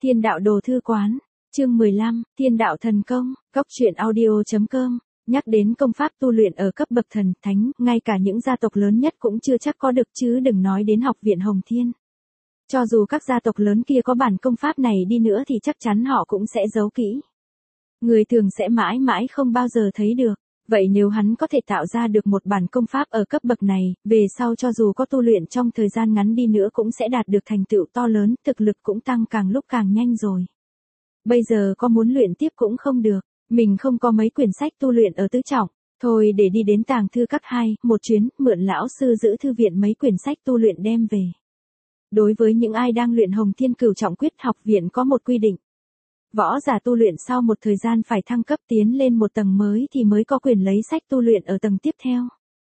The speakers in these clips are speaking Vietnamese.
Thiên đạo đồ thư quán, chương 15, Thiên đạo thần công, Cốc truyện audio.com. Nhắc đến công pháp tu luyện ở cấp bậc thần, thánh, ngay cả những gia tộc lớn nhất cũng chưa chắc có được chứ đừng nói đến học viện Hồng Thiên. Cho dù các gia tộc lớn kia có bản công pháp này đi nữa thì chắc chắn họ cũng sẽ giấu kỹ. Người thường sẽ mãi mãi không bao giờ thấy được. Vậy nếu hắn có thể tạo ra được một bản công pháp ở cấp bậc này, về sau cho dù có tu luyện trong thời gian ngắn đi nữa cũng sẽ đạt được thành tựu to lớn, thực lực cũng tăng càng lúc càng nhanh rồi. Bây giờ có muốn luyện tiếp cũng không được, mình không có mấy quyển sách tu luyện ở tứ trọng, thôi để đi đến Tàng Thư Các 2, một chuyến, mượn lão sư giữ thư viện mấy quyển sách tu luyện đem về. Đối với những ai đang luyện Hồng Thiên Cửu Trọng Quyết, học viện có một quy định. Võ giả tu luyện sau một thời gian phải thăng cấp tiến lên một tầng mới thì mới có quyền lấy sách tu luyện ở tầng tiếp theo.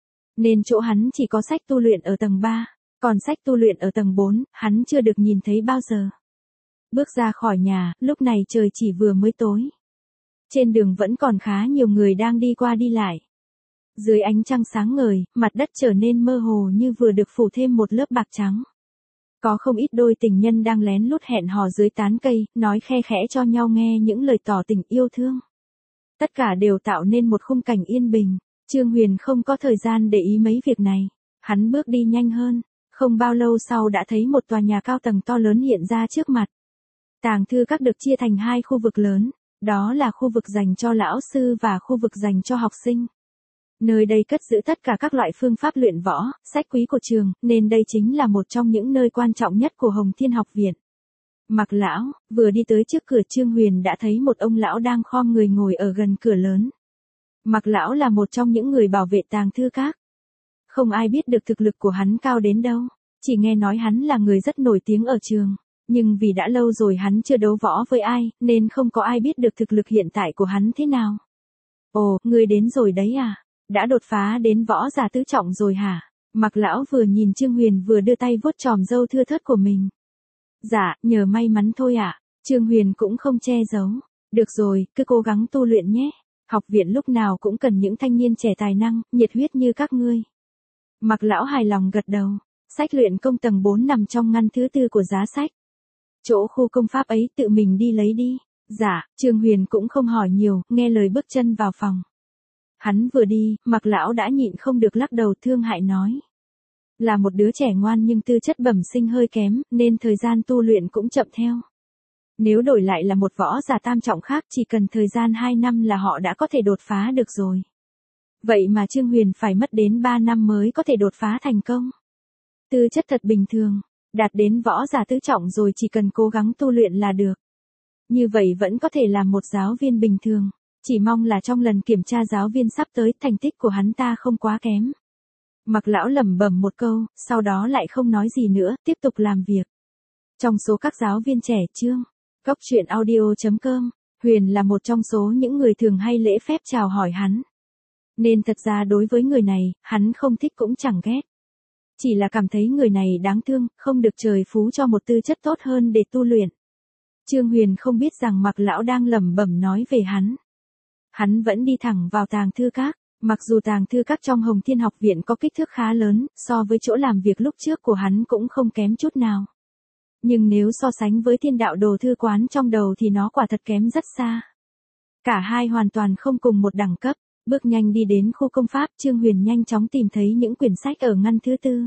Nên chỗ hắn chỉ có sách tu luyện ở tầng 3, còn sách tu luyện ở tầng 4, hắn chưa được nhìn thấy bao giờ. Bước ra khỏi nhà, lúc này trời chỉ vừa mới tối. Trên đường vẫn còn khá nhiều người đang đi qua đi lại. Dưới ánh trăng sáng ngời, mặt đất trở nên mơ hồ như vừa được phủ thêm một lớp bạc trắng. Có không ít đôi tình nhân đang lén lút hẹn hò dưới tán cây, nói khe khẽ cho nhau nghe những lời tỏ tình yêu thương. Tất cả đều tạo nên một khung cảnh yên bình. Trương Huyền không có thời gian để ý mấy việc này. Hắn bước đi nhanh hơn, không bao lâu sau đã thấy một tòa nhà cao tầng to lớn hiện ra trước mặt. Tàng Thư Các được chia thành hai khu vực lớn, đó là khu vực dành cho lão sư và khu vực dành cho học sinh. Nơi đây cất giữ tất cả các loại phương pháp luyện võ, sách quý của trường, nên đây chính là một trong những nơi quan trọng nhất của Hồng Thiên học viện. Mạc lão, vừa đi tới trước cửa Trương Huyền đã thấy một ông lão đang khom người ngồi ở gần cửa lớn. Mạc lão là một trong những người bảo vệ Tàng Thư Các. Không ai biết được thực lực của hắn cao đến đâu, chỉ nghe nói hắn là người rất nổi tiếng ở trường. Nhưng vì đã lâu rồi hắn chưa đấu võ với ai, nên không có ai biết được thực lực hiện tại của hắn thế nào. Ồ, ngươi đến rồi đấy à? Đã đột phá đến võ giả tứ trọng rồi hả? Mạc lão vừa nhìn Trương Huyền vừa đưa tay vuốt chòm râu thưa thớt của mình. Dạ, nhờ may mắn thôi ạ. Trương Huyền cũng không che giấu. Được rồi, cứ cố gắng tu luyện nhé. Học viện lúc nào cũng cần những thanh niên trẻ tài năng, nhiệt huyết như các ngươi. Mạc lão hài lòng gật đầu. Sách luyện công tầng 4 nằm trong ngăn thứ 4 của giá sách. Chỗ khu công pháp ấy tự mình đi lấy đi. Dạ, Trương Huyền cũng không hỏi nhiều, nghe lời bước chân vào phòng. Hắn vừa đi, Mạc lão đã nhịn không được lắc đầu thương hại nói. Là một đứa trẻ ngoan nhưng tư chất bẩm sinh hơi kém, nên thời gian tu luyện cũng chậm theo. Nếu đổi lại là một võ giả tam trọng khác chỉ cần thời gian 2 năm là họ đã có thể đột phá được rồi. Vậy mà Trương Huyền phải mất đến 3 năm mới có thể đột phá thành công. Tư chất thật bình thường, đạt đến võ giả tứ trọng rồi chỉ cần cố gắng tu luyện là được. Như vậy vẫn có thể làm một giáo viên bình thường. Chỉ mong là trong lần kiểm tra giáo viên sắp tới thành tích của hắn ta không quá kém. Mạc lão lẩm bẩm một câu, sau đó lại không nói gì nữa, tiếp tục làm việc. Trong số các giáo viên trẻ Trương, Cốc truyện audio.com, Huyền là một trong số những người thường hay lễ phép chào hỏi hắn. Nên thật ra đối với người này, hắn không thích cũng chẳng ghét. Chỉ là cảm thấy người này đáng thương, không được trời phú cho một tư chất tốt hơn để tu luyện. Trương Huyền không biết rằng Mạc lão đang lẩm bẩm nói về hắn. Hắn vẫn đi thẳng vào Tàng Thư Các, mặc dù Tàng Thư Các trong Hồng Thiên học viện có kích thước khá lớn, so với chỗ làm việc lúc trước của hắn cũng không kém chút nào. Nhưng nếu so sánh với Thiên đạo đồ thư quán trong đầu thì nó quả thật kém rất xa. Cả hai hoàn toàn không cùng một đẳng cấp. Bước nhanh đi đến khu công pháp, Trương Huyền nhanh chóng tìm thấy những quyển sách ở ngăn thứ 4.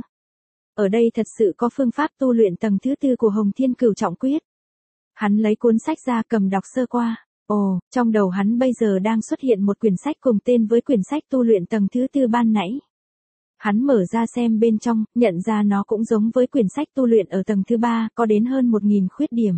Ở đây thật sự có phương pháp tu luyện tầng thứ 4 của Hồng Thiên Cửu Trọng Quyết. Hắn lấy cuốn sách ra cầm đọc sơ qua. Ồ, trong đầu hắn bây giờ đang xuất hiện một quyển sách cùng tên với quyển sách tu luyện tầng thứ 4 ban nãy. Hắn mở ra xem bên trong, nhận ra nó cũng giống với quyển sách tu luyện ở tầng thứ 3, có đến hơn 1000 khuyết điểm.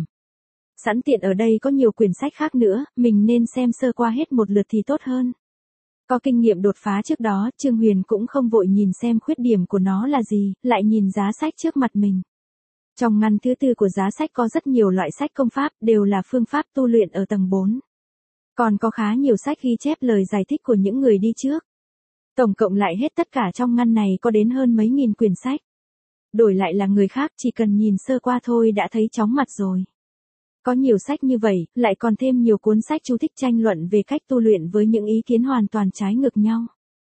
Sẵn tiện ở đây có nhiều quyển sách khác nữa, mình nên xem sơ qua hết một lượt thì tốt hơn. Có kinh nghiệm đột phá trước đó, Trương Huyền cũng không vội nhìn xem khuyết điểm của nó là gì, lại nhìn giá sách trước mặt mình. Trong ngăn thứ 4 của giá sách có rất nhiều loại sách công pháp, đều là phương pháp tu luyện ở tầng 4. Còn có khá nhiều sách ghi chép lời giải thích của những người đi trước. Tổng cộng lại hết tất cả trong ngăn này có đến hơn mấy nghìn quyển sách. Đổi lại là người khác chỉ cần nhìn sơ qua thôi đã thấy chóng mặt rồi. Có nhiều sách như vậy, lại còn thêm nhiều cuốn sách chú thích tranh luận về cách tu luyện với những ý kiến hoàn toàn trái ngược nhau.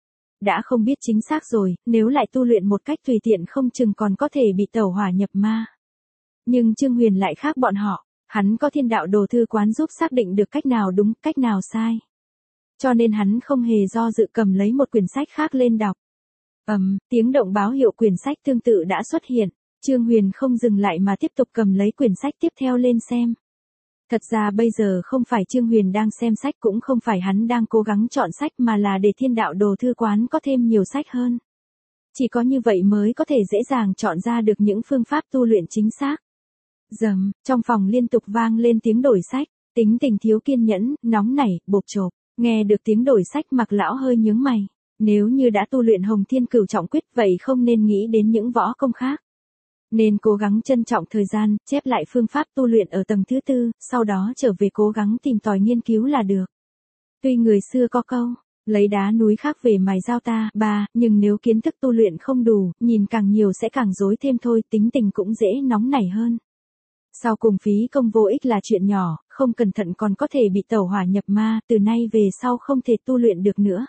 Đã không biết chính xác rồi, nếu lại tu luyện một cách tùy tiện không chừng còn có thể bị tẩu hỏa nhập ma. Nhưng Trương Huyền lại khác bọn họ, Hắn có Thiên Đạo Đồ Thư Quán giúp xác định được cách nào đúng, cách nào sai. Cho nên hắn không hề do dự cầm lấy một quyển sách khác lên đọc. Tiếng động báo hiệu quyển sách tương tự đã xuất hiện. Trương Huyền không dừng lại mà tiếp tục cầm lấy quyển sách tiếp theo lên xem. Thật ra bây giờ không phải Trương Huyền đang xem sách, cũng không phải hắn đang cố gắng chọn sách, mà là để Thiên Đạo Đồ Thư Quán có thêm nhiều sách hơn. Chỉ có như vậy mới có thể dễ dàng chọn ra được những phương pháp tu luyện chính xác. Trong phòng liên tục vang lên tiếng đổi sách, Tính Tình thiếu kiên nhẫn, nóng nảy, bộp chộp. Nghe được tiếng đổi sách Mạc lão hơi nhướng mày. Nếu như đã tu luyện Hồng Thiên Cửu Trọng Quyết vậy không nên nghĩ đến những võ công khác. Nên cố gắng trân trọng thời gian, chép lại phương pháp tu luyện ở tầng thứ 4, sau đó trở về cố gắng tìm tòi nghiên cứu là được. Tuy người xưa có câu, lấy đá núi khác về mài dao ta, nhưng nếu kiến thức tu luyện không đủ, nhìn càng nhiều sẽ càng rối thêm thôi, tính tình cũng dễ nóng nảy hơn. Sau cùng phí công vô ích là chuyện nhỏ, không cẩn thận còn có thể bị tẩu hỏa nhập ma, từ nay về sau không thể tu luyện được nữa.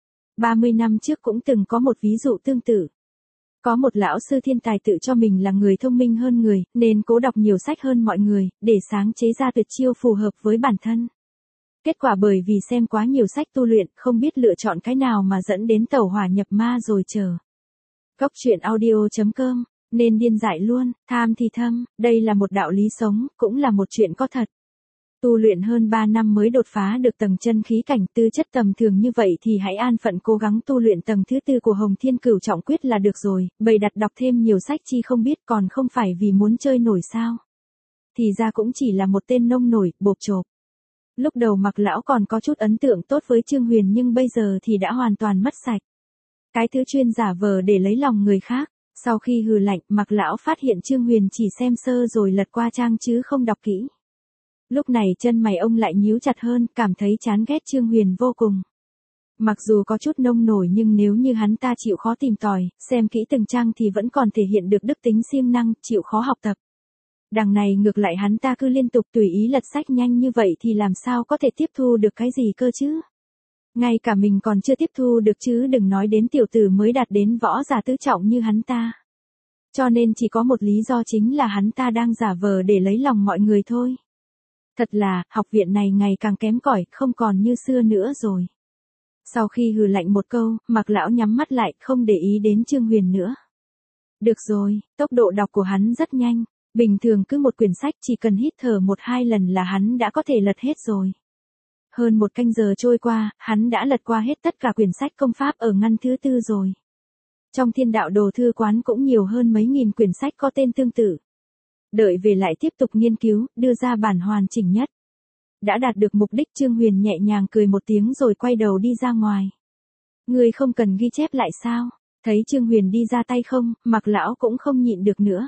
30 năm trước cũng từng có một ví dụ tương tự. Có một lão sư thiên tài tự cho mình là người thông minh hơn người, nên cố đọc nhiều sách hơn mọi người, để sáng chế ra tuyệt chiêu phù hợp với bản thân. Kết quả bởi vì xem quá nhiều sách tu luyện, không biết lựa chọn cái nào mà dẫn đến tẩu hỏa nhập ma rồi chờ. Góc truyện audio.com, nên điên dại luôn, tham thì thâm, đây là một đạo lý sống, cũng là một chuyện có thật. Tu luyện hơn 3 năm mới đột phá được tầng chân khí cảnh, tư chất tầm thường như vậy thì hãy an phận cố gắng tu luyện tầng thứ 4 của Hồng Thiên Cửu Trọng Quyết là được rồi, bày đặt đọc thêm nhiều sách chi không biết còn không phải vì muốn chơi nổi sao. Thì ra cũng chỉ là một tên nông nổi, bộp chộp. Lúc đầu Mạc lão còn có chút ấn tượng tốt với Trương Huyền nhưng bây giờ thì đã hoàn toàn mất sạch. Cái thứ chuyên giả vờ để lấy lòng người khác. Sau khi hừ lạnh, Mạc lão phát hiện Trương Huyền chỉ xem sơ rồi lật qua trang chứ không đọc kỹ. Lúc này chân mày ông lại nhíu chặt hơn, cảm thấy chán ghét Trương Huyền vô cùng. Mặc dù có chút nông nổi nhưng nếu như hắn ta chịu khó tìm tòi, xem kỹ từng trang thì vẫn còn thể hiện được đức tính siêng năng, chịu khó học tập. Đằng này ngược lại hắn ta cứ liên tục tùy ý lật sách nhanh như vậy thì làm sao có thể tiếp thu được cái gì cơ chứ? Ngay cả mình còn chưa tiếp thu được chứ đừng nói đến tiểu tử mới đạt đến võ giả tứ trọng như hắn ta. Cho nên chỉ có một lý do chính là hắn ta đang giả vờ để lấy lòng mọi người thôi. Thật là, học viện này ngày càng kém cỏi, không còn như xưa nữa rồi. Sau khi hừ lạnh một câu, Mạc lão nhắm mắt lại, không để ý đến Trương Huyền nữa. Được rồi, tốc độ đọc của hắn rất nhanh. Bình thường cứ một quyển sách chỉ cần hít thở 1-2 lần là hắn đã có thể lật hết rồi. Hơn 1 canh giờ trôi qua, hắn đã lật qua hết tất cả quyển sách công pháp ở ngăn thứ 4 rồi. Trong Thiên Đạo Đồ Thư Quán cũng nhiều hơn mấy nghìn quyển sách có tên tương tự. Đợi về lại tiếp tục nghiên cứu, đưa ra bản hoàn chỉnh nhất. Đã đạt được mục đích, Trương Huyền nhẹ nhàng cười một tiếng rồi quay đầu đi ra ngoài. Người không cần ghi chép lại sao? Thấy Trương Huyền đi ra tay không, Mạc lão cũng không nhịn được nữa.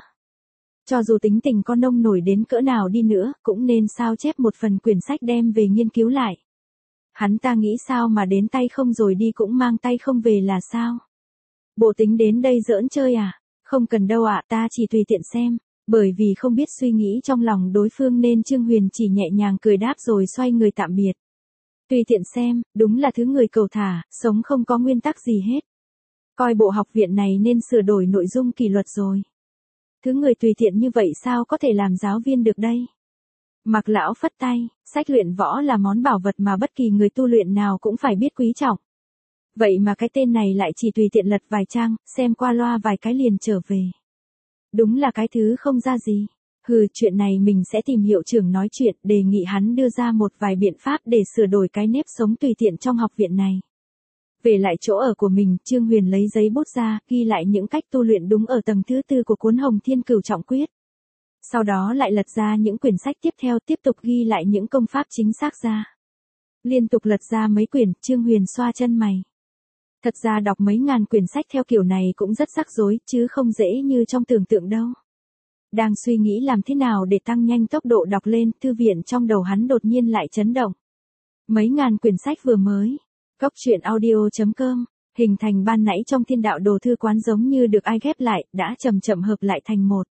Cho dù tính tình con nông nổi đến cỡ nào đi nữa, cũng nên sao chép một phần quyển sách đem về nghiên cứu lại. Hắn ta nghĩ sao mà đến tay không rồi đi cũng mang tay không về là sao? Bộ tính đến đây giỡn chơi à? Không cần đâu ạ, ta chỉ tùy tiện xem. Bởi vì không biết suy nghĩ trong lòng đối phương nên Trương Huyền chỉ nhẹ nhàng cười đáp rồi xoay người tạm biệt. Tùy tiện xem, đúng là thứ người cầu thả, sống không có nguyên tắc gì hết. Coi bộ học viện này nên sửa đổi nội dung kỷ luật rồi. Thứ người tùy tiện như vậy sao có thể làm giáo viên được đây? Mạc lão phất tay, sách luyện võ là món bảo vật mà bất kỳ người tu luyện nào cũng phải biết quý trọng. Vậy mà cái tên này lại chỉ tùy tiện lật vài trang, xem qua loa vài cái liền trở về. Đúng là cái thứ không ra gì. Chuyện này mình sẽ tìm hiệu trưởng nói chuyện, đề nghị hắn đưa ra một vài biện pháp để sửa đổi cái nếp sống tùy tiện trong học viện này. Về lại chỗ ở của mình, Trương Huyền lấy giấy bút ra, ghi lại những cách tu luyện đúng ở tầng thứ 4 của cuốn Hồng Thiên Cửu Trọng Quyết. Sau đó lại lật ra những quyển sách tiếp theo, tiếp tục ghi lại những công pháp chính xác ra. Liên tục lật ra mấy quyển, Trương Huyền xoa chân mày. Thật ra đọc mấy ngàn quyển sách theo kiểu này cũng rất rắc rối, chứ không dễ như trong tưởng tượng đâu. Đang suy nghĩ làm thế nào để tăng nhanh tốc độ đọc lên, thư viện trong đầu hắn đột nhiên lại chấn động. Mấy ngàn quyển sách vừa mới. Góc truyện audio.com, hình thành ban nãy trong Thiên Đạo Đồ Thư Quán giống như được ai ghép lại, đã chậm chậm hợp lại thành một.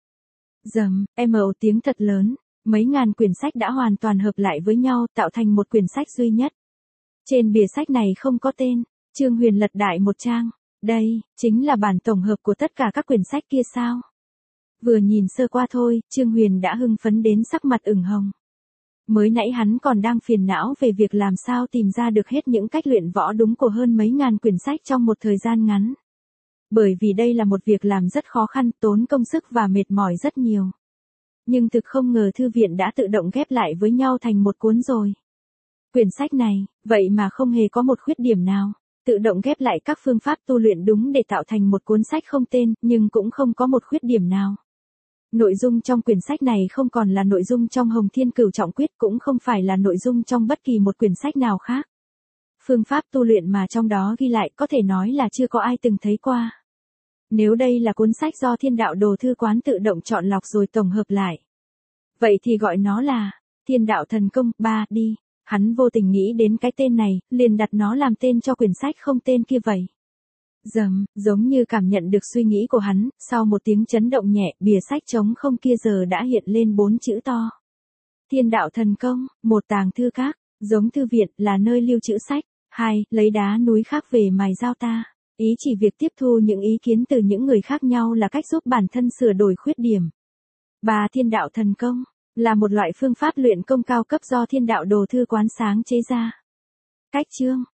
Tiếng thật lớn, mấy ngàn quyển sách đã hoàn toàn hợp lại với nhau, tạo thành một quyển sách duy nhất. Trên bìa sách này không có tên, Trương Huyền lật đại một trang. Đây, chính là bản tổng hợp của tất cả các quyển sách kia sao? Vừa nhìn sơ qua thôi, Trương Huyền đã hưng phấn đến sắc mặt ửng hồng. Mới nãy hắn còn đang phiền não về việc làm sao tìm ra được hết những cách luyện võ đúng của hơn mấy ngàn quyển sách trong một thời gian ngắn. Bởi vì đây là một việc làm rất khó khăn, tốn công sức và mệt mỏi rất nhiều. Nhưng thực không ngờ thư viện đã tự động ghép lại với nhau thành một cuốn rồi. Quyển sách này, vậy mà không hề có một khuyết điểm nào. Tự động ghép lại các phương pháp tu luyện đúng để tạo thành một cuốn sách không tên, nhưng cũng không có một khuyết điểm nào. Nội dung trong quyển sách này không còn là nội dung trong Hồng Thiên Cửu Trọng Quyết, cũng không phải là nội dung trong bất kỳ một quyển sách nào khác. Phương pháp tu luyện mà trong đó ghi lại có thể nói là chưa có ai từng thấy qua. Nếu đây là cuốn sách do Thiên Đạo Đồ Thư Quán tự động chọn lọc rồi tổng hợp lại, vậy thì gọi nó là Thiên Đạo Thần Công 3 đi. Hắn vô tình nghĩ đến cái tên này, liền đặt nó làm tên cho quyển sách không tên kia vậy. Giống như cảm nhận được suy nghĩ của hắn, sau một tiếng chấn động nhẹ, bìa sách trống không kia giờ đã hiện lên 4 chữ to. Thiên Đạo Thần Công, một tàng thư các, giống thư viện, là nơi lưu trữ sách. 2. Lấy đá núi khác về mài dao ta. Ý chỉ việc tiếp thu những ý kiến từ những người khác nhau là cách giúp bản thân sửa đổi khuyết điểm. 3. Thiên Đạo Thần Công là một loại phương pháp luyện công cao cấp do Thiên Đạo Đồ Thư Quán sáng chế ra. Cách chương